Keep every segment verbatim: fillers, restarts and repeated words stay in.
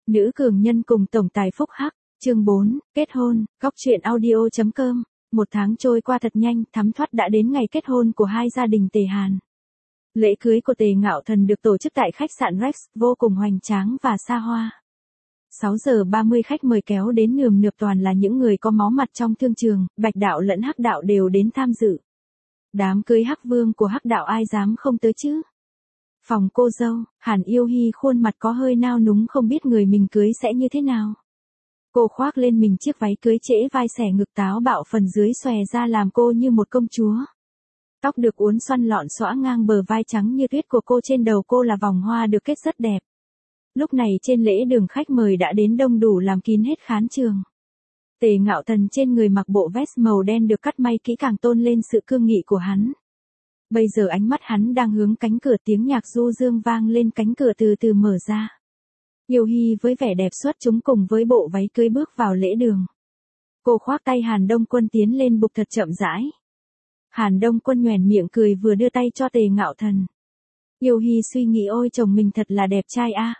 Nữ cường nhân cùng tổng tài phúc hắc, chương bốn, kết hôn, góc truyện audio chấm com. Một tháng trôi qua thật nhanh, thắm thoát đã đến ngày kết hôn của hai gia đình Tề Hàn. Lễ cưới của Tề Ngạo Thần được tổ chức tại khách sạn Rex, vô cùng hoành tráng và xa hoa. sáu giờ ba mươi khách mời kéo đến nườm nượp, toàn là những người có máu mặt trong thương trường, Bạch đạo lẫn Hắc đạo đều đến tham dự. Đám cưới Hắc Vương của Hắc đạo ai dám không tới chứ? Phòng cô dâu, Hàn Yêu Hi khuôn mặt có hơi nao núng, không biết người mình cưới sẽ như thế nào. Cô khoác lên mình chiếc váy cưới trễ vai xẻ ngực, táo bạo phần dưới xòe ra làm cô như một công chúa. Tóc được uốn xoăn lọn xõa ngang bờ vai trắng như tuyết của cô, trên đầu cô là vòng hoa được kết rất đẹp. Lúc này trên lễ đường khách mời đã đến đông đủ, làm kín hết khán trường. Tề Ngạo Thần trên người mặc bộ vest màu đen được cắt may kỹ càng, tôn lên sự cương nghị của hắn. Bây giờ ánh mắt hắn đang hướng cánh cửa, tiếng nhạc du dương vang lên, cánh cửa từ từ mở ra. Yêu Hi với vẻ đẹp xuất chúng cùng với bộ váy cưới bước vào lễ đường. Cô khoác tay Hàn Đông Quân tiến lên bục thật chậm rãi. Hàn Đông Quân nhoẻn miệng cười vừa đưa tay cho Tề Ngạo Thần. Yêu Hi suy nghĩ, ôi chồng mình thật là đẹp trai a.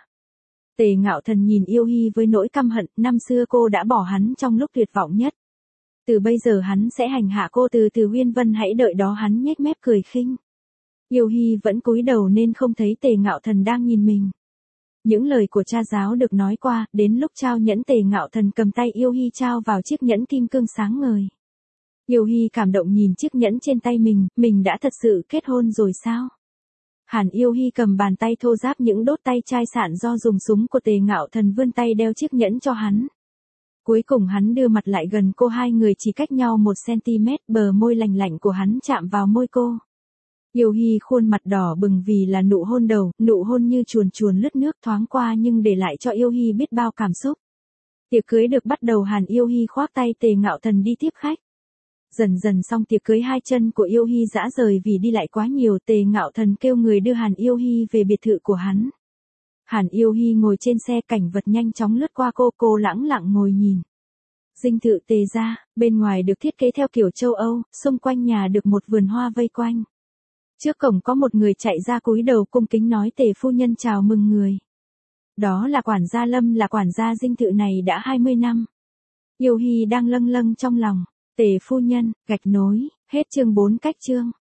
Tề Ngạo Thần nhìn Yêu Hi với nỗi căm hận, năm xưa cô đã bỏ hắn trong lúc tuyệt vọng nhất. Từ bây giờ hắn sẽ hành hạ cô từ từ, Uyên Vân hãy đợi đó, hắn nhếch mép cười khinh. Yêu Hi vẫn cúi đầu nên không thấy Tề Ngạo Thần đang nhìn mình. Những lời của cha giáo được nói qua, đến lúc trao nhẫn Tề Ngạo Thần cầm tay Yêu Hi trao vào chiếc nhẫn kim cương sáng ngời. Yêu Hi cảm động nhìn chiếc nhẫn trên tay mình, mình đã thật sự kết hôn rồi sao? Hàn Yêu Hi cầm bàn tay thô ráp những đốt tay chai sạn do dùng súng của Tề Ngạo Thần, vươn tay đeo chiếc nhẫn cho hắn. Cuối cùng hắn đưa mặt lại gần cô, hai người chỉ cách nhau một xăng-ti-mét, bờ môi lành lạnh của hắn chạm vào môi cô. Yêu Hi khuôn mặt đỏ bừng vì là nụ hôn đầu, nụ hôn như chuồn chuồn lướt nước thoáng qua nhưng để lại cho Yêu Hi biết bao cảm xúc. Tiệc cưới được bắt đầu, Hàn Yêu Hi khoác tay Tề Ngạo Thần đi tiếp khách. Dần dần xong tiệc cưới, hai chân của Yêu Hi rã rời vì đi lại quá nhiều, Tề Ngạo Thần kêu người đưa Hàn Yêu Hi về biệt thự của hắn. Hàn Yêu Hi ngồi trên xe, cảnh vật nhanh chóng lướt qua cô, cô lẳng lặng ngồi nhìn. Dinh thự Tề gia, bên ngoài được thiết kế theo kiểu châu Âu, xung quanh nhà được một vườn hoa vây quanh. Trước cổng có một người chạy ra cúi đầu cung kính nói Tề phu nhân chào mừng người. Đó là quản gia Lâm, là quản gia dinh thự này đã hai mươi năm. Yêu Hi đang lâng lâng trong lòng. Tề phu nhân, gạch nối, hết chương bốn cách chương.